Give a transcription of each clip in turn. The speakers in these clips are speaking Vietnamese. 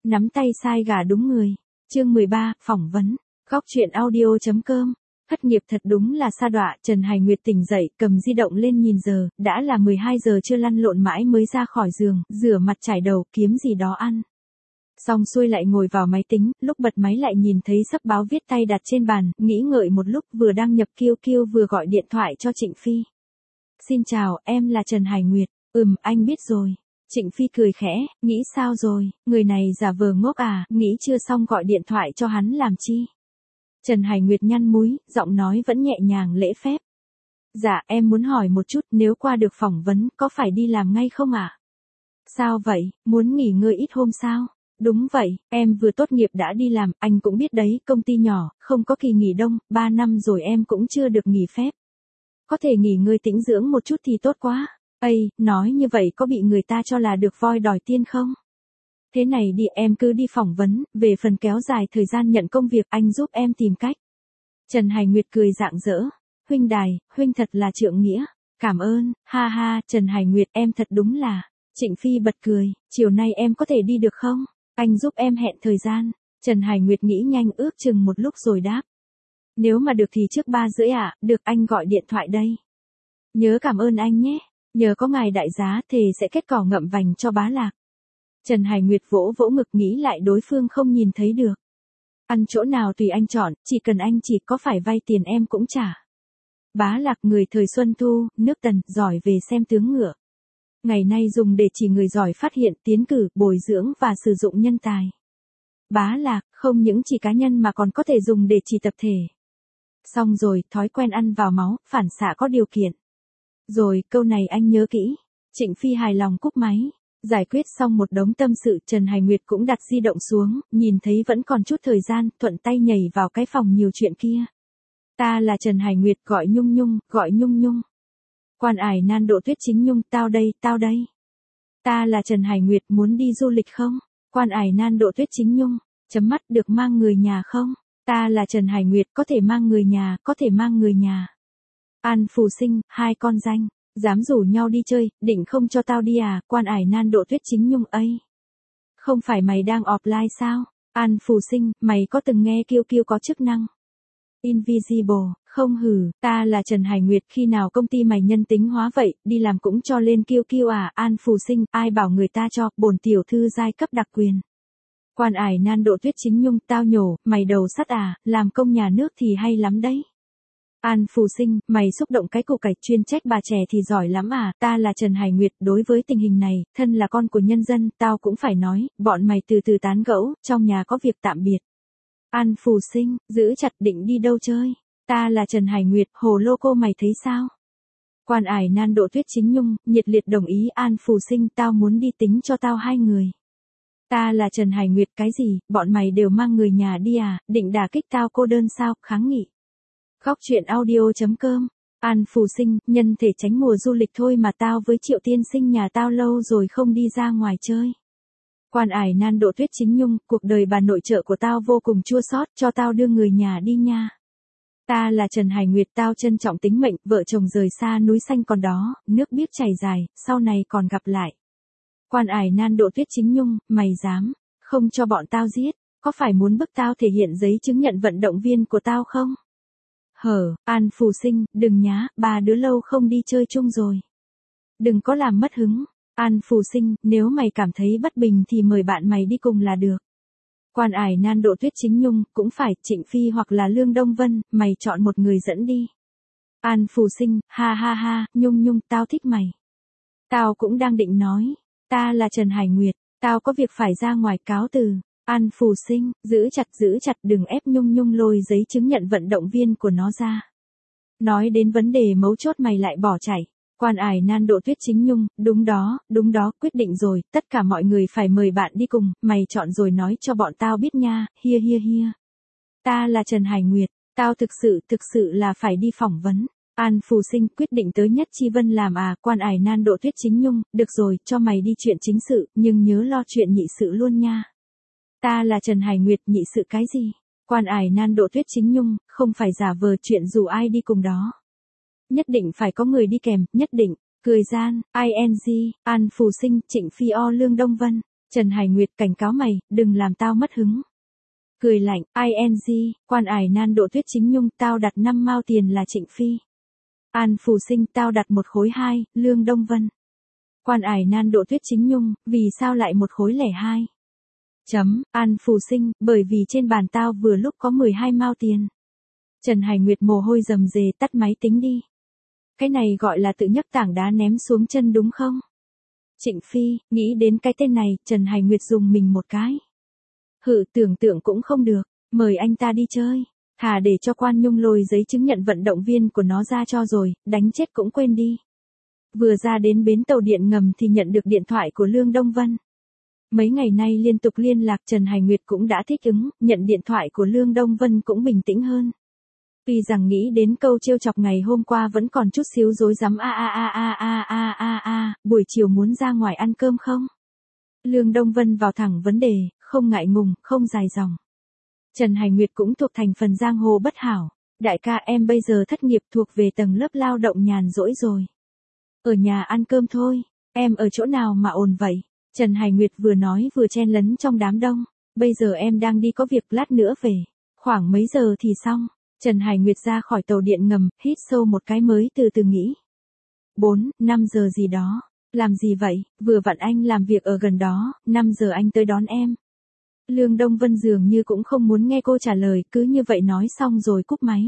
Nắm tay sai gà đúng người. Chương 13, phỏng vấn. Góc truyện audio.com. Thất nghiệp thật đúng là sa đọa. Trần Hải Nguyệt tỉnh dậy, cầm di động lên nhìn giờ, đã là 12 giờ chưa, lăn lộn mãi mới ra khỏi giường, rửa mặt chải đầu, kiếm gì đó ăn. Xong xuôi lại ngồi vào máy tính, lúc bật máy lại nhìn thấy sấp báo viết tay đặt trên bàn, nghĩ ngợi một lúc, vừa đăng nhập QQ vừa gọi điện thoại cho Trịnh Phi. Xin chào, em là Trần Hải Nguyệt. Anh biết rồi. Trịnh Phi cười khẽ, nghĩ sao rồi, người này giả vờ ngốc à, nghĩ chưa xong gọi điện thoại cho hắn làm chi. Trần Hải Nguyệt nhăn múi, giọng nói vẫn nhẹ nhàng lễ phép. Dạ, em muốn hỏi một chút, nếu qua được phỏng vấn, có phải đi làm ngay không ạ? Sao vậy, muốn nghỉ ngơi ít hôm sao? Đúng vậy, em vừa tốt nghiệp đã đi làm, anh cũng biết đấy, công ty nhỏ, không có kỳ nghỉ đông, 3 năm rồi em cũng chưa được nghỉ phép. Có thể nghỉ ngơi tĩnh dưỡng một chút thì tốt quá. Nói như vậy có bị người ta cho là được voi đòi tiên không? Thế này đi, em cứ đi phỏng vấn, về phần kéo dài thời gian nhận công việc anh giúp em tìm cách. Trần Hải Nguyệt cười rạng rỡ. Huynh đài, huynh thật là trượng nghĩa. Cảm ơn, ha ha, Trần Hải Nguyệt em thật đúng là. Trịnh Phi bật cười, chiều nay em có thể đi được không? Anh giúp em hẹn thời gian. Trần Hải Nguyệt nghĩ nhanh ước chừng một lúc rồi đáp. Nếu mà được thì trước 3:30 ạ, được anh gọi điện thoại đây. Nhớ cảm ơn anh nhé. Nhờ có ngài đại giá thề sẽ kết cỏ ngậm vành cho Bá Lạc. Trần Hải Nguyệt vỗ vỗ ngực nghĩ lại đối phương không nhìn thấy được. Ăn chỗ nào tùy anh chọn, chỉ cần anh chỉ có phải vay tiền em cũng trả. Bá Lạc người thời Xuân Thu, nước Tần, giỏi về xem tướng ngựa. Ngày nay dùng để chỉ người giỏi phát hiện, tiến cử, bồi dưỡng và sử dụng nhân tài. Bá Lạc, không những chỉ cá nhân mà còn có thể dùng để chỉ tập thể. Xong rồi, thói quen ăn vào máu, phản xạ có điều kiện. Rồi, câu này anh nhớ kỹ. Trịnh Phi hài lòng cúp máy. Giải quyết xong một đống tâm sự, Trần Hải Nguyệt cũng đặt di động xuống, nhìn thấy vẫn còn chút thời gian, thuận tay nhảy vào cái phòng nhiều chuyện kia. Ta là Trần Hải Nguyệt, gọi Nhung Nhung, gọi Nhung Nhung. Quan ải nan độ Tuyết Chính Nhung, tao đây, tao đây. Ta là Trần Hải Nguyệt, muốn đi du lịch không? Quan ải nan độ Tuyết Chính Nhung, chấm mắt, được mang người nhà không? Ta là Trần Hải Nguyệt, có thể mang người nhà, có thể mang người nhà. An Phù Sinh, 2 con danh, dám rủ nhau đi chơi, định không cho tao đi à? Quan ải nan độ Tuyết Chính Nhung ấy. Không phải mày đang offline sao? An Phù Sinh, mày có từng nghe QQ có chức năng Invisible, không hử, ta là Trần Hải Nguyệt, khi nào công ty mày nhân tính hóa vậy, đi làm cũng cho lên QQ à? An Phù Sinh, ai bảo người ta cho, bổn tiểu thư giai cấp đặc quyền. Quan ải nan độ Tuyết Chính Nhung, tao nhổ, mày đầu sắt à, làm công nhà nước thì hay lắm đấy. An Phù Sinh, mày xúc động cái củ cải chuyên trách bà trẻ thì giỏi lắm à? Ta là Trần Hải Nguyệt, đối với tình hình này, thân là con của nhân dân, tao cũng phải nói, bọn mày từ từ tán gẫu, trong nhà có việc tạm biệt. An Phù Sinh, giữ chặt, định đi đâu chơi? Ta là Trần Hải Nguyệt, hồ lô cô mày thấy sao? Quan ải nan độ Tuyết Chính Nhung, nhiệt liệt đồng ý. An Phù Sinh, tao muốn đi, tính cho tao 2 người. Ta là Trần Hải Nguyệt, cái gì, bọn mày đều mang người nhà đi à, định đả kích tao cô đơn sao, kháng nghị. Góc truyện audio.com. An Phù Sinh, nhân thể tránh mùa du lịch thôi mà tao với Triệu tiên sinh nhà tao lâu rồi không đi ra ngoài chơi. Quan ải nan độ Tuyết Chính Nhung, cuộc đời bà nội trợ của tao vô cùng chua xót, cho tao đưa người nhà đi nha. Ta là Trần Hải Nguyệt, tao trân trọng tính mệnh, vợ chồng rời xa núi xanh còn đó, nước biếc chảy dài, sau này còn gặp lại. Quan ải nan độ Tuyết Chính Nhung, mày dám không cho bọn tao giết, có phải muốn bức tao thể hiện giấy chứng nhận vận động viên của tao không? An Phù Sinh, đừng nhá, 3 đứa lâu không đi chơi chung rồi. Đừng có làm mất hứng. An Phù Sinh, nếu mày cảm thấy bất bình thì mời bạn mày đi cùng là được. Quan ải nan độ Tuyết Chính Nhung, cũng phải, Trịnh Phi hoặc là Lương Đông Vân, mày chọn một người dẫn đi. An Phù Sinh, ha ha ha, Nhung Nhung, tao thích mày. Tao cũng đang định nói, ta là Trần Hải Nguyệt, tao có việc phải ra ngoài, cáo từ. An Phù Sinh, giữ chặt, đừng ép Nhung Nhung lôi giấy chứng nhận vận động viên của nó ra. Nói đến vấn đề mấu chốt mày lại bỏ chạy. Quan ải nan độ Tuyết Chính Nhung, đúng đó, quyết định rồi, tất cả mọi người phải mời bạn đi cùng, mày chọn rồi nói cho bọn tao biết nha, hia. Ta là Trần Hải Nguyệt, tao thực sự là phải đi phỏng vấn. An Phù Sinh, quyết định tới Nhất Chi Vân làm à? Quan ải nan độ Tuyết Chính Nhung, được rồi, cho mày đi chuyện chính sự, nhưng nhớ lo chuyện nhị sự luôn nha. Ta là Trần Hải Nguyệt, nhị sự cái gì? Quan ải nan độ Tuyết Chính Nhung, không phải giả vờ chuyện dù ai đi cùng đó. Nhất định phải có người đi kèm, nhất định. Cười gian, ing, An Phù Sinh, Trịnh Phi o Lương Đông Vân. Trần Hải Nguyệt cảnh cáo mày, đừng làm tao mất hứng. Cười lạnh, ING, quan ải nan độ Tuyết Chính Nhung, tao đặt 5 mao tiền là Trịnh Phi. An Phù Sinh, tao đặt 1 khối 2, Lương Đông Vân. Quan ải nan độ Tuyết Chính Nhung, vì sao lại 1 khối lẻ 2? An Phù Sinh, bởi vì trên bàn tao vừa lúc có 12 mao tiền. Trần Hải Nguyệt mồ hôi rầm rề, tắt máy tính đi. Cái này gọi là tự nhấc tảng đá ném xuống chân đúng không? Trịnh Phi, nghĩ đến cái tên này, Trần Hải Nguyệt dùng mình một cái. Tưởng tượng cũng không được, mời anh ta đi chơi. Thà để cho Quan Nhung lôi giấy chứng nhận vận động viên của nó ra cho rồi, đánh chết cũng quên đi. Vừa ra đến bến tàu điện ngầm thì nhận được điện thoại của Lương Đông Vân. Mấy ngày nay liên tục liên lạc, Trần Hải Nguyệt cũng đã thích ứng, nhận điện thoại của Lương Đông Vân cũng bình tĩnh hơn. Tuy rằng nghĩ đến câu trêu chọc ngày hôm qua vẫn còn chút xíu rối rắm buổi chiều muốn ra ngoài ăn cơm không? Lương Đông Vân vào thẳng vấn đề, không ngại ngùng, không dài dòng. Trần Hải Nguyệt cũng thuộc thành phần giang hồ bất hảo. Đại ca, em bây giờ thất nghiệp, thuộc về tầng lớp lao động nhàn rỗi rồi. Ở nhà ăn cơm thôi, em ở chỗ nào mà ồn vậy? Trần Hải Nguyệt vừa nói vừa chen lấn trong đám đông. Bây giờ em đang đi có việc, lát nữa về. Khoảng mấy giờ thì xong? Trần Hải Nguyệt ra khỏi tàu điện ngầm, hít sâu một cái mới từ từ nghĩ. 4-5 giờ gì đó. Làm gì vậy, vừa vặn anh làm việc ở gần đó, 5 giờ anh tới đón em. Lương Đông Vân dường như cũng không muốn nghe cô trả lời, cứ như vậy nói xong rồi cúp máy.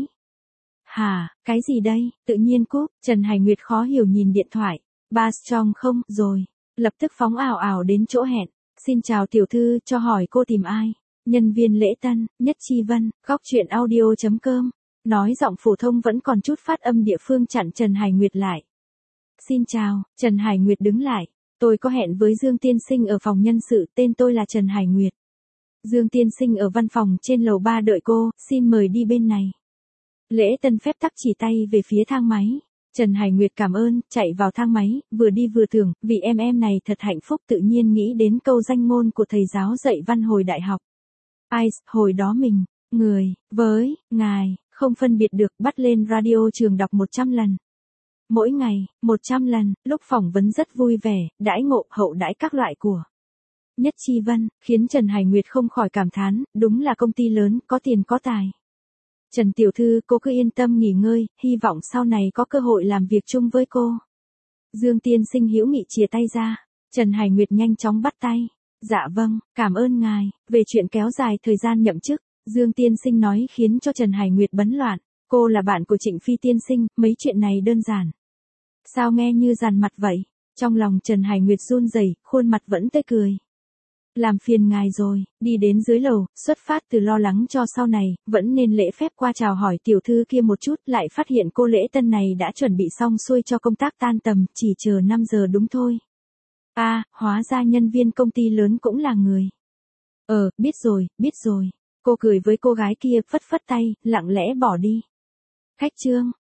Hả, cái gì đây, tự nhiên cúp, Trần Hải Nguyệt khó hiểu nhìn điện thoại. Ba Strong không, rồi. Lập tức phóng ảo ảo đến chỗ hẹn. Xin chào tiểu thư, cho hỏi cô tìm ai? Nhân viên lễ tân, Nhất Chi Vân, góc truyện audio.com. Nói giọng phổ thông vẫn còn chút phát âm địa phương chặn Trần Hải Nguyệt lại. Xin chào, Trần Hải Nguyệt đứng lại. Tôi có hẹn với Dương Tiên Sinh ở phòng nhân sự, tên tôi là Trần Hải Nguyệt. Dương Tiên Sinh ở văn phòng trên lầu 3 đợi cô, xin mời đi bên này. Lễ tân phép tắc chỉ tay về phía thang máy. Trần Hải Nguyệt cảm ơn, chạy vào thang máy, vừa đi vừa tưởng, vì em này thật hạnh phúc, tự nhiên nghĩ đến câu danh ngôn của thầy giáo dạy văn hồi đại học. Ai, hồi đó mình, người, với, ngài, không phân biệt được, bắt lên radio trường đọc 100 lần. Mỗi ngày, 100 lần, lúc phỏng vấn rất vui vẻ, đãi ngộ, hậu đãi các loại của Nhất Chi Vân, khiến Trần Hải Nguyệt không khỏi cảm thán, đúng là công ty lớn, có tiền có tài. Trần tiểu thư, cô cứ yên tâm nghỉ ngơi, hy vọng sau này có cơ hội làm việc chung với cô. Dương Tiên Sinh hữu nghị chìa tay ra, Trần Hải Nguyệt nhanh chóng bắt tay. Dạ vâng, cảm ơn ngài. Về chuyện kéo dài thời gian nhậm chức, Dương Tiên Sinh nói khiến cho Trần Hải Nguyệt bấn loạn. Cô là bạn của Trịnh Phi Tiên Sinh, mấy chuyện này đơn giản. Sao nghe như dàn mặt vậy? Trong lòng Trần Hải Nguyệt run rẩy, khuôn mặt vẫn tươi cười. Làm phiền ngài rồi, đi đến dưới lầu, xuất phát từ lo lắng cho sau này, vẫn nên lễ phép qua chào hỏi tiểu thư kia một chút, lại phát hiện cô lễ tân này đã chuẩn bị xong xuôi cho công tác tan tầm, chỉ chờ 5 giờ đúng thôi. Hóa ra nhân viên công ty lớn cũng là người. Biết rồi. Cô cười với cô gái kia, phất phất tay, lặng lẽ bỏ đi. Khách trương,